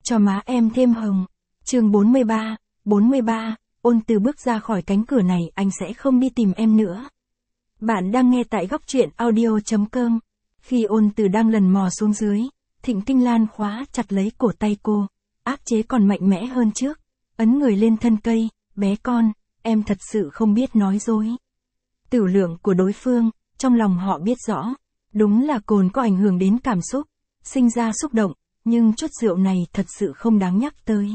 cho má em thêm hồng. Chương 43, Ôn Từ bước ra khỏi cánh cửa này, anh sẽ không đi tìm em nữa. Bạn đang nghe tại góc truyện audio.com. Khi Ôn Từ đang lần mò xuống dưới, Thịnh Kinh Lan khóa chặt lấy cổ tay cô, áp chế còn mạnh mẽ hơn trước, ấn người lên thân cây, bé con, em thật sự không biết nói dối. Tửu lượng của đối phương, trong lòng họ biết rõ, đúng là cồn có ảnh hưởng đến cảm xúc, sinh ra xúc động, nhưng chút rượu này thật sự không đáng nhắc tới.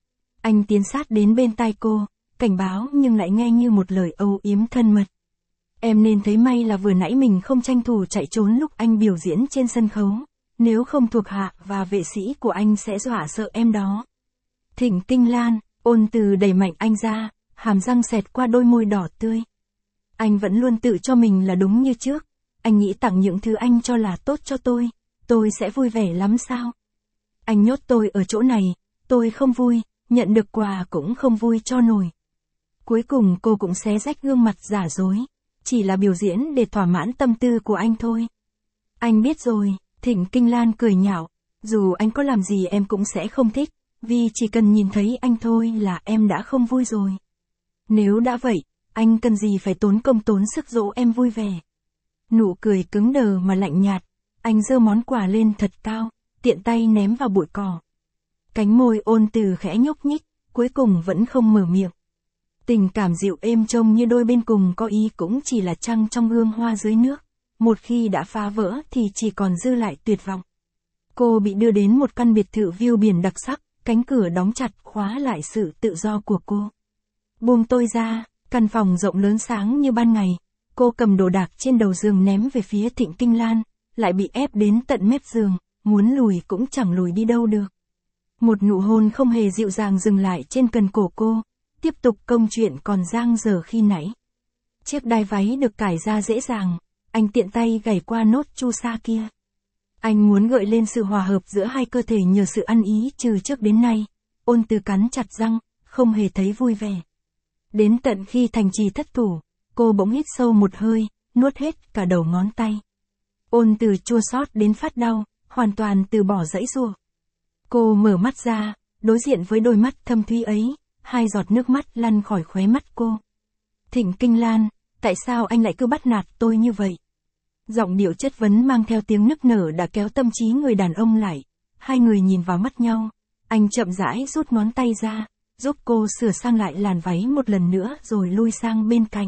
Anh tiến sát đến bên tai cô, cảnh báo nhưng lại nghe như một lời âu yếm thân mật. Em nên thấy may là vừa nãy mình không tranh thủ chạy trốn lúc anh biểu diễn trên sân khấu, nếu không thuộc hạ và vệ sĩ của anh sẽ dọa sợ em đó. Thịnh Kinh Lan, Ôn Từ đẩy mạnh anh ra, hàm răng xẹt qua đôi môi đỏ tươi. Anh vẫn luôn tự cho mình là đúng như trước, anh nghĩ tặng những thứ anh cho là tốt cho tôi sẽ vui vẻ lắm sao? Anh nhốt tôi ở chỗ này, tôi không vui, nhận được quà cũng không vui cho nổi. Cuối cùng cô cũng xé rách gương mặt giả dối, chỉ là biểu diễn để thỏa mãn tâm tư của anh thôi. Anh biết rồi, Thịnh Kinh Lan cười nhạo, dù anh có làm gì em cũng sẽ không thích, vì chỉ cần nhìn thấy anh thôi là em đã không vui rồi. Nếu đã vậy, anh cần gì phải tốn công tốn sức dỗ em vui vẻ. Nụ cười cứng đờ mà lạnh nhạt, anh giơ món quà lên thật cao, tiện tay ném vào bụi cỏ. Cánh môi Ôn Từ khẽ nhúc nhích, cuối cùng vẫn không mở miệng. Tình cảm dịu êm trông như đôi bên cùng có ý cũng chỉ là trăng trong gương hoa dưới nước, một khi đã phá vỡ thì chỉ còn dư lại tuyệt vọng. Cô bị đưa đến một căn biệt thự view biển đặc sắc, cánh cửa đóng chặt khóa lại sự tự do của cô. Buông tôi ra, căn phòng rộng lớn sáng như ban ngày, cô cầm đồ đạc trên đầu giường ném về phía Thịnh Kinh Lan, lại bị ép đến tận mép giường, muốn lùi cũng chẳng lùi đi đâu được. Một nụ hôn không hề dịu dàng dừng lại trên cần cổ cô, tiếp tục công chuyện còn dang dở khi nãy. Chiếc đai váy được cải ra dễ dàng, anh tiện tay gảy qua nốt chu sa kia. Anh muốn gợi lên sự hòa hợp giữa hai cơ thể nhờ sự ăn ý trừ trước đến nay. Ôn Từ cắn chặt răng, không hề thấy vui vẻ. Đến tận khi thành trì thất thủ, cô bỗng hít sâu một hơi, nuốt hết cả đầu ngón tay. Ôn Từ chua xót đến phát đau, hoàn toàn từ bỏ giãy giụa. Cô mở mắt ra, đối diện với đôi mắt thâm thúy ấy, hai giọt nước mắt lăn khỏi khóe mắt cô. Thịnh Kinh Lan, tại sao anh lại cứ bắt nạt tôi như vậy? Giọng điệu chất vấn mang theo tiếng nức nở đã kéo tâm trí người đàn ông lại. Hai người nhìn vào mắt nhau, anh chậm rãi rút ngón tay ra, giúp cô sửa sang lại làn váy một lần nữa rồi lui sang bên cạnh.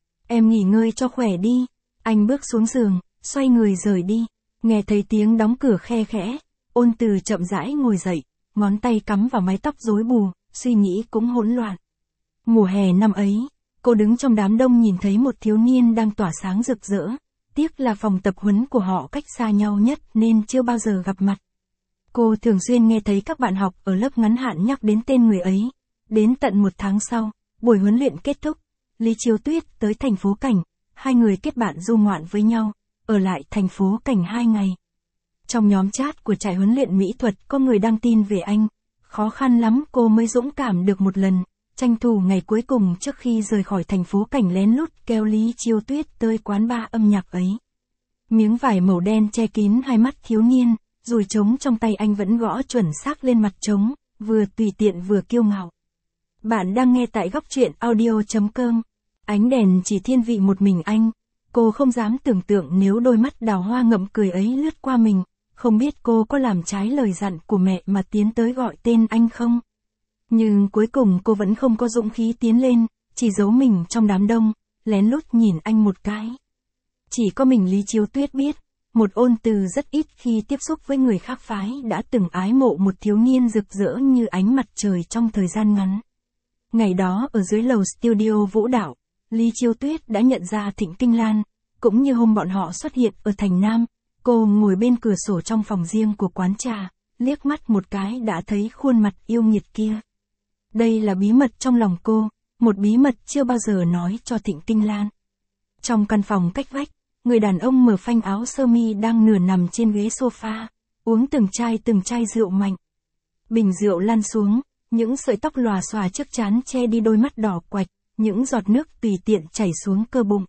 Em nghỉ ngơi cho khỏe đi. Anh bước xuống giường, xoay người rời đi. Nghe thấy tiếng đóng cửa khe khẽ, Ôn Từ chậm rãi ngồi dậy, ngón tay cắm vào mái tóc rối bù, suy nghĩ cũng hỗn loạn. Mùa hè năm ấy, cô đứng trong đám đông nhìn thấy một thiếu niên đang tỏa sáng rực rỡ. Tiếc là phòng tập huấn của họ cách xa nhau nhất nên chưa bao giờ gặp mặt. Cô thường xuyên nghe thấy các bạn học ở lớp ngắn hạn nhắc đến tên người ấy. Đến tận một tháng sau, buổi huấn luyện kết thúc, Lý Chiếu Tuyết tới thành phố Cảnh, hai người kết bạn du ngoạn với nhau, ở lại thành phố Cảnh 2 ngày. Trong nhóm chat của trại huấn luyện mỹ thuật có người đăng tin về anh, khó khăn lắm cô mới dũng cảm được một lần, tranh thủ ngày cuối cùng trước khi rời khỏi thành phố Cảnh lén lút kéo Lý Chiếu Tuyết tới quán bar âm nhạc ấy. Miếng vải màu đen che kín hai mắt thiếu niên, dùi trống trong tay anh vẫn gõ chuẩn xác lên mặt trống, vừa tùy tiện vừa kiêu ngạo. Bạn đang nghe tại góc truyện audio.com. Ánh đèn chỉ thiên vị một mình anh. Cô không dám tưởng tượng nếu đôi mắt đào hoa ngậm cười ấy lướt qua mình, không biết cô có làm trái lời dặn của mẹ mà tiến tới gọi tên anh không? Nhưng cuối cùng cô vẫn không có dũng khí tiến lên, chỉ giấu mình trong đám đông, lén lút nhìn anh một cái. Chỉ có mình Lý Chiếu Tuyết biết, một Ôn Từ rất ít khi tiếp xúc với người khác phái đã từng ái mộ một thiếu niên rực rỡ như ánh mặt trời trong thời gian ngắn. Ngày đó ở dưới lầu studio vũ đạo, Lý Chiếu Tuyết đã nhận ra Thịnh Kinh Lan, cũng như hôm bọn họ xuất hiện ở thành Nam, cô ngồi bên cửa sổ trong phòng riêng của quán trà, liếc mắt một cái đã thấy khuôn mặt yêu nghiệt kia. Đây là bí mật trong lòng cô, một bí mật chưa bao giờ nói cho Thịnh Kinh Lan. Trong căn phòng cách vách, người đàn ông mở phanh áo sơ mi đang nửa nằm trên ghế sofa, uống từng chai rượu mạnh. Bình rượu lăn xuống, những sợi tóc lòa xòa trước trán che đi đôi mắt đỏ quạch, những giọt nước tùy tiện chảy xuống cơ bụng.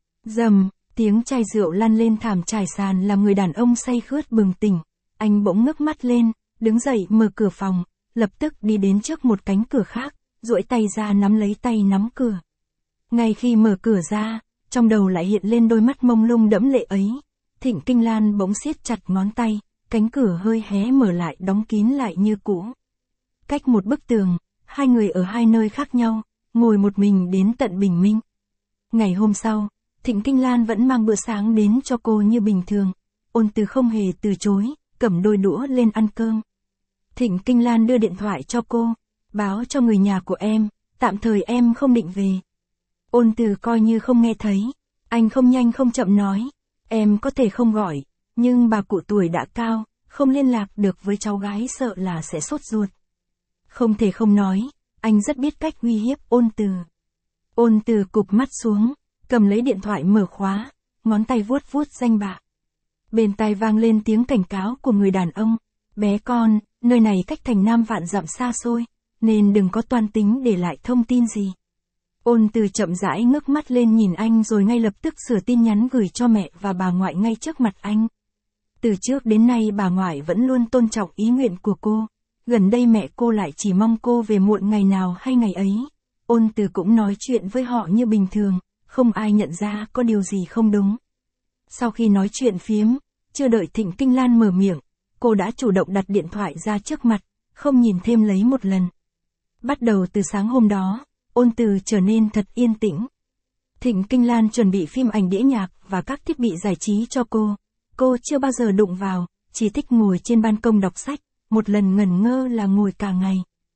Rầm, tiếng chai rượu lăn lên thảm trải sàn làm người đàn ông say khướt bừng tỉnh. Anh bỗng ngước mắt lên, đứng dậy mở cửa phòng, lập tức đi đến trước một cánh cửa khác, duỗi tay ra nắm lấy tay nắm cửa. Ngay khi mở cửa ra, trong đầu lại hiện lên đôi mắt mông lung đẫm lệ ấy. Thịnh Kinh Lan bỗng siết chặt ngón tay, cánh cửa hơi hé mở lại đóng kín lại như cũ. Cách một bức tường, hai người ở hai nơi khác nhau, ngồi một mình đến tận bình minh. Ngày hôm sau, Thịnh Kinh Lan vẫn mang bữa sáng đến cho cô như bình thường. Ôn Từ không hề từ chối, cầm đôi đũa lên ăn cơm. Thịnh Kinh Lan đưa điện thoại cho cô, báo cho người nhà của em, tạm thời em không định về. Ôn Từ coi như không nghe thấy, anh không nhanh không chậm nói, em có thể không gọi, nhưng bà cụ tuổi đã cao, không liên lạc được với cháu gái sợ là sẽ sốt ruột. Không thể không nói, anh rất biết cách uy hiếp Ôn Từ. Ôn Từ cụp mắt xuống, cầm lấy điện thoại mở khóa, ngón tay vuốt vuốt danh bạ. Bên tai vang lên tiếng cảnh cáo của người đàn ông, bé con, nơi này cách thành Nam vạn dặm xa xôi, nên đừng có toan tính để lại thông tin gì. Ôn Từ chậm rãi ngước mắt lên nhìn anh rồi ngay lập tức sửa tin nhắn gửi cho mẹ và bà ngoại ngay trước mặt anh. Từ trước đến nay bà ngoại vẫn luôn tôn trọng ý nguyện của cô, gần đây mẹ cô lại chỉ mong cô về muộn ngày nào hay ngày ấy. Ôn Từ cũng nói chuyện với họ như bình thường, không ai nhận ra có điều gì không đúng. Sau khi nói chuyện phiếm, chưa đợi Thịnh Kinh Lan mở miệng, cô đã chủ động đặt điện thoại ra trước mặt, không nhìn thêm lấy một lần. Bắt đầu từ sáng hôm đó, Ôn Từ trở nên thật yên tĩnh. Thịnh Kinh Lan chuẩn bị phim ảnh đĩa nhạc và các thiết bị giải trí cho cô. Cô chưa bao giờ đụng vào, chỉ thích ngồi trên ban công đọc sách, một lần ngẩn ngơ là ngồi cả ngày.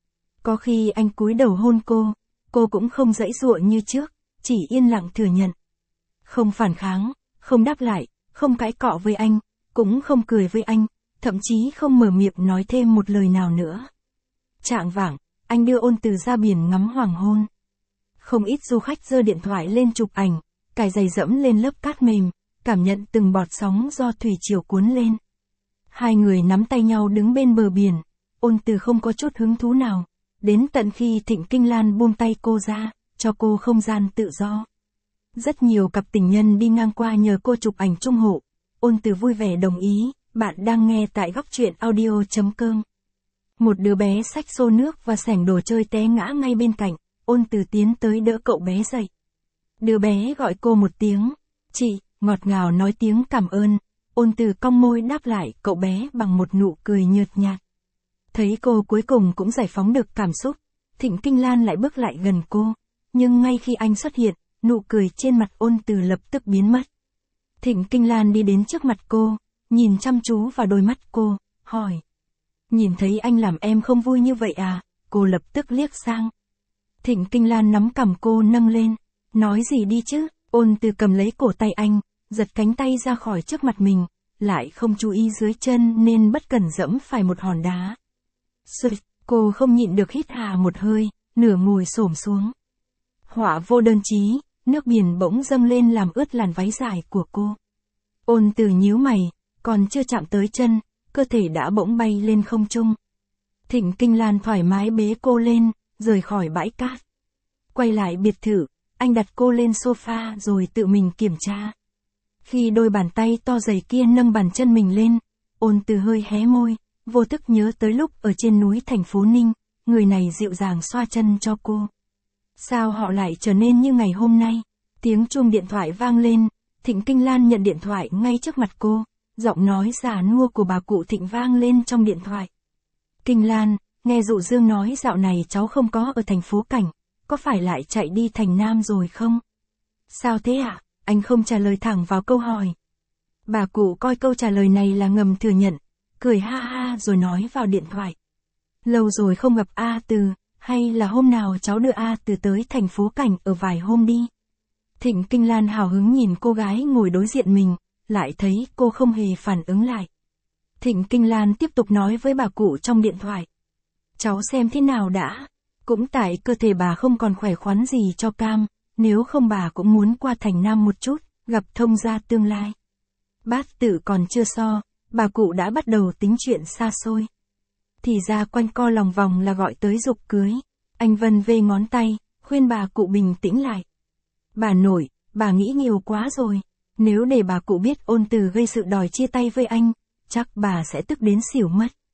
Có khi anh cúi đầu hôn cô cũng không giãy giụa như trước, chỉ yên lặng thừa nhận. Không phản kháng, không đáp lại, không cãi cọ với anh, cũng không cười với anh, thậm chí không mở miệng nói thêm một lời nào nữa. Chạng vạng, anh đưa Ôn Từ ra biển ngắm hoàng hôn. Không ít du khách giơ điện thoại lên chụp ảnh, cài giày dẫm lên lớp cát mềm, cảm nhận từng bọt sóng do thủy triều cuốn lên. Hai người nắm tay nhau đứng bên bờ biển, Ôn Từ không có chút hứng thú nào, đến tận khi Thịnh Kinh Lan buông tay cô ra, cho cô không gian tự do. Rất nhiều cặp tình nhân đi ngang qua nhờ cô chụp ảnh chung hộ. Ôn Từ vui vẻ đồng ý, bạn đang nghe tại góc truyện audio.com. Một đứa bé xách xô nước và xẻng đồ chơi té ngã ngay bên cạnh, Ôn Từ tiến tới đỡ cậu bé dậy. Đứa bé gọi cô một tiếng, chị, ngọt ngào nói tiếng cảm ơn. Ôn Từ cong môi đáp lại cậu bé bằng một nụ cười nhợt nhạt. Thấy cô cuối cùng cũng giải phóng được cảm xúc, Thịnh Kinh Lan lại bước lại gần cô, nhưng ngay khi anh xuất hiện, nụ cười trên mặt Ôn Từ lập tức biến mất. Thịnh Kinh Lan đi đến trước mặt cô, nhìn chăm chú vào đôi mắt cô, hỏi. Nhìn thấy anh làm em không vui như vậy à? Cô lập tức liếc sang. Thịnh Kinh Lan nắm cằm cô nâng lên, nói gì đi chứ? Ôn Từ cầm lấy cổ tay anh, giật cánh tay ra khỏi trước mặt mình, lại không chú ý dưới chân nên bất cẩn dẫm phải một hòn đá. Sụt, cô không nhịn được hít hà một hơi, nửa ngồi xổm xuống. Họa vô đơn chí, nước biển bỗng dâng lên làm ướt làn váy dài của cô. Ôn Từ nhíu mày, còn chưa chạm tới chân, cơ thể đã bỗng bay lên không trung. Thịnh Kinh Lan thoải mái bế cô lên, rời khỏi bãi cát. Quay lại biệt thự, anh đặt cô lên sofa rồi tự mình kiểm tra. Khi đôi bàn tay to dày kia nâng bàn chân mình lên, Ôn Từ hơi hé môi, vô thức nhớ tới lúc ở trên núi thành phố Ninh, người này dịu dàng xoa chân cho cô. Sao họ lại trở nên như ngày hôm nay? Tiếng chuông điện thoại vang lên, Thịnh Kinh Lan nhận điện thoại ngay trước mặt cô, giọng nói già nua của bà cụ Thịnh vang lên trong điện thoại. Kinh Lan, nghe Dụ Dương nói dạo này cháu không có ở thành phố Cảnh, có phải lại chạy đi thành Nam rồi không? Sao thế ạ? Anh không trả lời thẳng vào câu hỏi. Bà cụ coi câu trả lời này là ngầm thừa nhận, cười ha ha rồi nói vào điện thoại. Lâu rồi không gặp A Từ, hay là hôm nào cháu đưa A Từ tới thành phố Cảnh ở vài hôm đi. Thịnh Kinh Lan hào hứng nhìn cô gái ngồi đối diện mình, lại thấy cô không hề phản ứng lại. Thịnh Kinh Lan tiếp tục nói với bà cụ trong điện thoại. Cháu xem thế nào đã, cũng tại cơ thể bà không còn khỏe khoắn gì cho cam, nếu không bà cũng muốn qua thành Nam một chút, gặp thông gia tương lai. Bát tự còn chưa so, bà cụ đã bắt đầu tính chuyện xa xôi. Thì ra quanh co lòng vòng là gọi tới giục cưới. Anh vân vê ngón tay, khuyên bà cụ bình tĩnh lại. Bà nội, bà nghĩ nhiều quá rồi. Nếu để bà cụ biết Ôn Từ gây sự đòi chia tay với anh, chắc bà sẽ tức đến xỉu mất.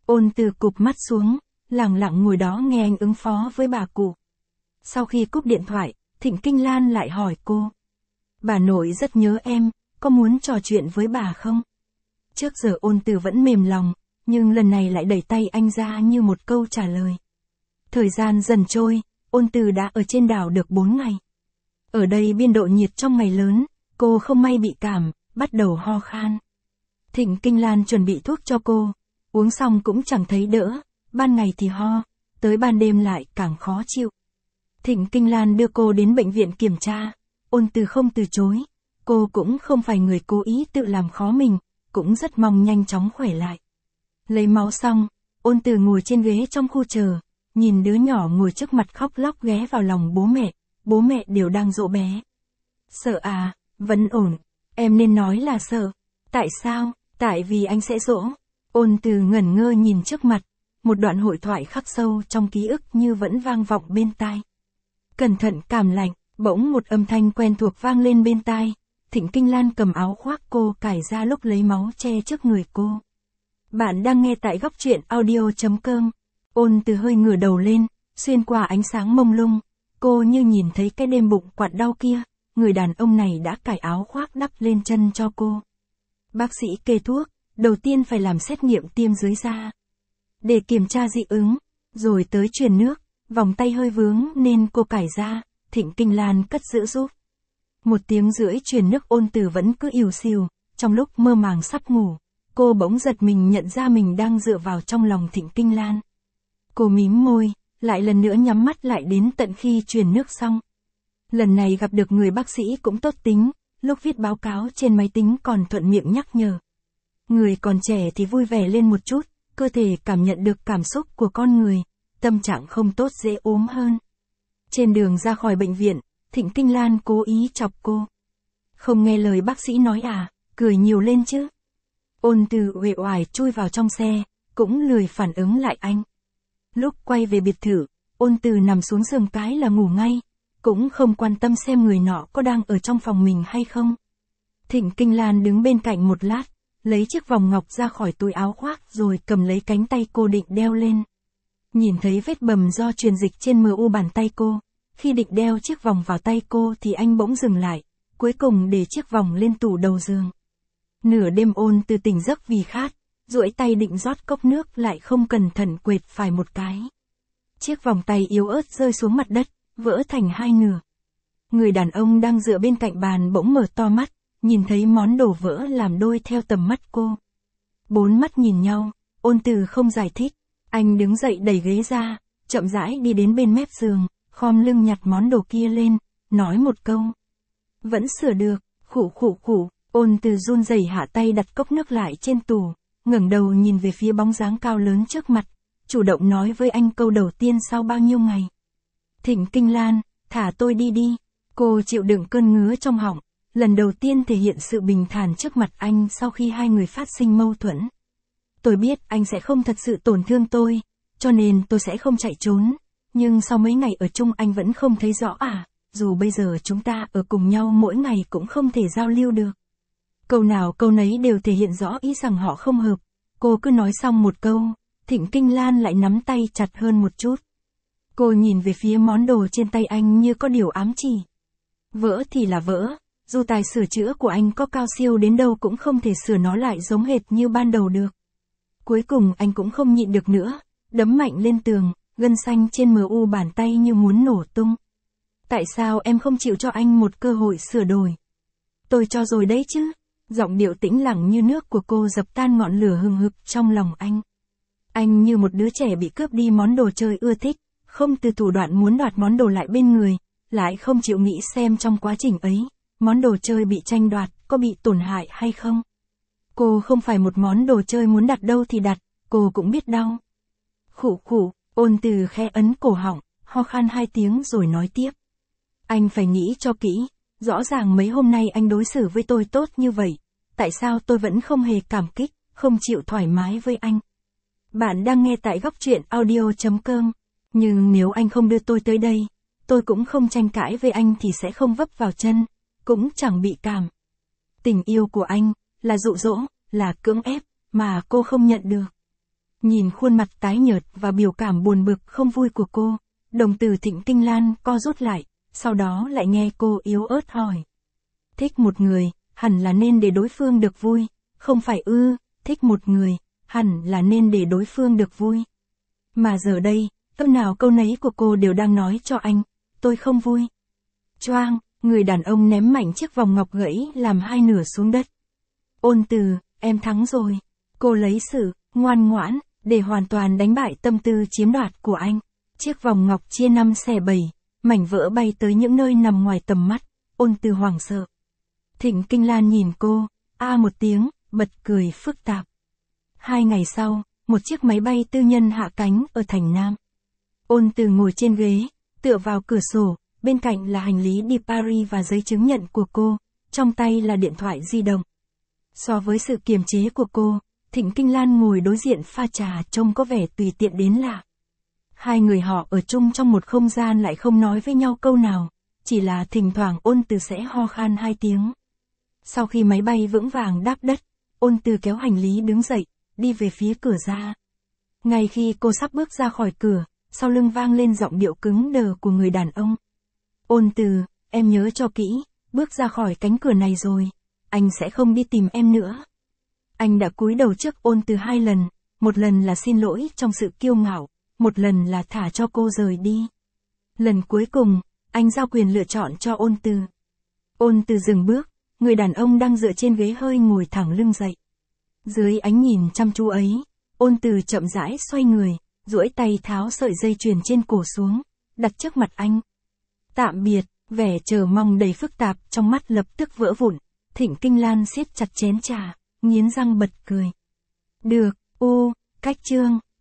Ôn Từ cụp mắt xuống, lặng lặng ngồi đó nghe anh ứng phó với bà cụ. Sau khi cúp điện thoại, Thịnh Kinh Lan lại hỏi cô. Bà nội rất nhớ em, có muốn trò chuyện với bà không? Trước giờ Ôn Từ vẫn mềm lòng, nhưng lần này lại đẩy tay anh ra như một câu trả lời. Thời gian dần trôi, Ôn Từ đã ở trên đảo được 4 ngày. Ở đây biên độ nhiệt trong ngày lớn, cô không may bị cảm, bắt đầu ho khan. Thịnh Kinh Lan chuẩn bị thuốc cho cô, uống xong cũng chẳng thấy đỡ, ban ngày thì ho, tới ban đêm lại càng khó chịu. Thịnh Kinh Lan đưa cô đến bệnh viện kiểm tra, Ôn Từ không từ chối, cô cũng không phải người cố ý tự làm khó mình, cũng rất mong nhanh chóng khỏe lại. Lấy máu xong, Ôn Từ ngồi trên ghế trong khu chờ, nhìn đứa nhỏ ngồi trước mặt khóc lóc ghé vào lòng bố mẹ đều đang dỗ bé. Sợ à, vẫn ổn, em nên nói là sợ. Tại sao? Tại vì anh sẽ dỗ. Ôn Từ ngẩn ngơ nhìn trước mặt, một đoạn hội thoại khắc sâu trong ký ức như vẫn vang vọng bên tai. Cẩn thận cảm lạnh, bỗng một âm thanh quen thuộc vang lên bên tai, Thịnh Kinh Lan cầm áo khoác cô cài ra lúc lấy máu che trước người cô. Bạn đang nghe tại góc truyện audio.com. Ôn Từ hơi ngửa đầu lên, xuyên qua ánh sáng mông lung, cô như nhìn thấy cái đêm bụng quặn đau kia, người đàn ông này đã cài áo khoác đắp lên chân cho cô. Bác sĩ kê thuốc, đầu tiên phải làm xét nghiệm tiêm dưới da, để kiểm tra dị ứng, rồi tới truyền nước, vòng tay hơi vướng nên cô cài ra, Thịnh Kinh Lan cất giữ giúp. 1 tiếng rưỡi truyền nước Ôn Từ vẫn cứ ỉu xìu, trong lúc mơ màng sắp ngủ, cô bỗng giật mình nhận ra mình đang dựa vào trong lòng Thịnh Kinh Lan. Cô mím môi, lại lần nữa nhắm mắt lại đến tận khi truyền nước xong. Lần này gặp được người bác sĩ cũng tốt tính, lúc viết báo cáo trên máy tính còn thuận miệng nhắc nhở. Người còn trẻ thì vui vẻ lên một chút, cơ thể cảm nhận được cảm xúc của con người, tâm trạng không tốt dễ ốm hơn. Trên đường ra khỏi bệnh viện, Thịnh Kinh Lan cố ý chọc cô. Không nghe lời bác sĩ nói à, cười nhiều lên chứ. Ôn Từ uể oải chui vào trong xe, cũng lười phản ứng lại anh. Lúc quay về biệt thự, Ôn Từ nằm xuống giường cái là ngủ ngay, cũng không quan tâm xem người nọ có đang ở trong phòng mình hay không. Thịnh Kinh Lan đứng bên cạnh một lát, lấy chiếc vòng ngọc ra khỏi túi áo khoác rồi cầm lấy cánh tay cô định đeo lên. Nhìn thấy vết bầm do truyền dịch trên mu bàn tay cô, khi định đeo chiếc vòng vào tay cô thì anh bỗng dừng lại, cuối cùng để chiếc vòng lên tủ đầu giường. Nửa đêm Ôn Từ tỉnh giấc vì khát, duỗi tay định rót cốc nước lại không cẩn thận quệt phải một cái. Chiếc vòng tay yếu ớt rơi xuống mặt đất, vỡ thành 2 nửa. Người đàn ông đang dựa bên cạnh bàn bỗng mở to mắt, nhìn thấy món đồ vỡ làm đôi theo tầm mắt cô. 4 mắt nhìn nhau, Ôn Từ không giải thích, anh đứng dậy đẩy ghế ra, chậm rãi đi đến bên mép giường, khom lưng nhặt món đồ kia lên, nói một câu. Vẫn sửa được, khụ khụ khụ, Ôn Từ run rẩy hạ tay đặt cốc nước lại trên tủ, ngẩng đầu nhìn về phía bóng dáng cao lớn trước mặt, chủ động nói với anh câu đầu tiên sau bao nhiêu ngày. Thịnh Kinh Lan, thả tôi đi đi. Cô chịu đựng cơn ngứa trong họng, lần đầu tiên thể hiện sự bình thản trước mặt anh sau khi hai người phát sinh mâu thuẫn. Tôi biết anh sẽ không thật sự tổn thương tôi, cho nên tôi sẽ không chạy trốn, nhưng sau mấy ngày ở chung anh vẫn không thấy rõ à, dù bây giờ chúng ta ở cùng nhau mỗi ngày cũng không thể giao lưu được. Câu nào câu nấy đều thể hiện rõ ý rằng họ không hợp, cô cứ nói xong một câu, Thịnh Kinh Lan lại nắm tay chặt hơn một chút. Cô nhìn về phía món đồ trên tay anh như có điều ám chỉ. Vỡ thì là vỡ, dù tài sửa chữa của anh có cao siêu đến đâu cũng không thể sửa nó lại giống hệt như ban đầu được. Cuối cùng anh cũng không nhịn được nữa, đấm mạnh lên tường, gân xanh trên mu bàn tay như muốn nổ tung. Tại sao em không chịu cho anh một cơ hội sửa đổi? Tôi cho rồi đấy chứ. Giọng điệu tĩnh lặng như nước của cô dập tan ngọn lửa hừng hực trong lòng anh. Anh như một đứa trẻ bị cướp đi món đồ chơi ưa thích, không từ thủ đoạn muốn đoạt món đồ lại bên người, lại không chịu nghĩ xem trong quá trình ấy, món đồ chơi bị tranh đoạt, có bị tổn hại hay không. Cô không phải một món đồ chơi muốn đặt đâu thì đặt, cô cũng biết đau. Khụ khụ, Ôn Từ khẽ ấn cổ họng, ho khan 2 tiếng rồi nói tiếp. Anh phải nghĩ cho kỹ, rõ ràng mấy hôm nay anh đối xử với tôi tốt như vậy, tại sao tôi vẫn không hề cảm kích, không chịu thoải mái với anh. Bạn đang nghe tại góc truyện audio.com, nhưng nếu anh không đưa tôi tới đây, tôi cũng không tranh cãi với anh thì sẽ không vấp vào chân, cũng chẳng bị cảm. Tình yêu của anh, là dụ dỗ, là cưỡng ép, mà cô không nhận được. Nhìn khuôn mặt tái nhợt và biểu cảm buồn bực không vui của cô, đồng tử Thịnh Kinh Lan co rút lại, sau đó lại nghe cô yếu ớt hỏi. Thích một người, hẳn là nên để đối phương được vui, không phải ư, thích một người, hẳn là nên để đối phương được vui. Mà giờ đây, câu nào câu nấy của cô đều đang nói cho anh, tôi không vui. Choang, người đàn ông ném mạnh chiếc vòng ngọc gãy làm hai nửa xuống đất. Ôn Từ, em thắng rồi. Cô lấy sự ngoan ngoãn để hoàn toàn đánh bại tâm tư chiếm đoạt của anh. Chiếc vòng ngọc chia 5 xẻ 7, mảnh vỡ bay tới những nơi nằm ngoài tầm mắt. Ôn Từ hoảng sợ. Thịnh Kinh Lan nhìn cô, một tiếng, bật cười phức tạp. 2 ngày sau, một chiếc máy bay tư nhân hạ cánh ở thành Nam. Ôn Từ ngồi trên ghế, tựa vào cửa sổ, bên cạnh là hành lý đi Paris và giấy chứng nhận của cô, trong tay là điện thoại di động. So với sự kiềm chế của cô, Thịnh Kinh Lan ngồi đối diện pha trà trông có vẻ tùy tiện đến lạ. Hai người họ ở chung trong một không gian lại không nói với nhau câu nào, chỉ là thỉnh thoảng Ôn Từ sẽ ho khan 2 tiếng. Sau khi máy bay vững vàng đáp đất, Ôn Từ kéo hành lý đứng dậy, đi về phía cửa ra. Ngay khi cô sắp bước ra khỏi cửa, sau lưng vang lên giọng điệu cứng đờ của người đàn ông. Ôn Từ, em nhớ cho kỹ, bước ra khỏi cánh cửa này rồi, anh sẽ không đi tìm em nữa. Anh đã cúi đầu trước Ôn Từ 2 lần, một lần là xin lỗi trong sự kiêu ngạo, một lần là thả cho cô rời đi. Lần cuối cùng, anh giao quyền lựa chọn cho Ôn Từ. Ôn Từ dừng bước, người đàn ông đang dựa trên ghế hơi ngồi thẳng lưng dậy. Dưới ánh nhìn chăm chú ấy, Ôn Từ chậm rãi xoay người, duỗi tay tháo sợi dây chuyền trên cổ xuống, đặt trước mặt anh. Tạm biệt, vẻ chờ mong đầy phức tạp trong mắt lập tức vỡ vụn. Thịnh Kinh Lan siết chặt chén trà, nghiến răng bật cười. Được, cách chương.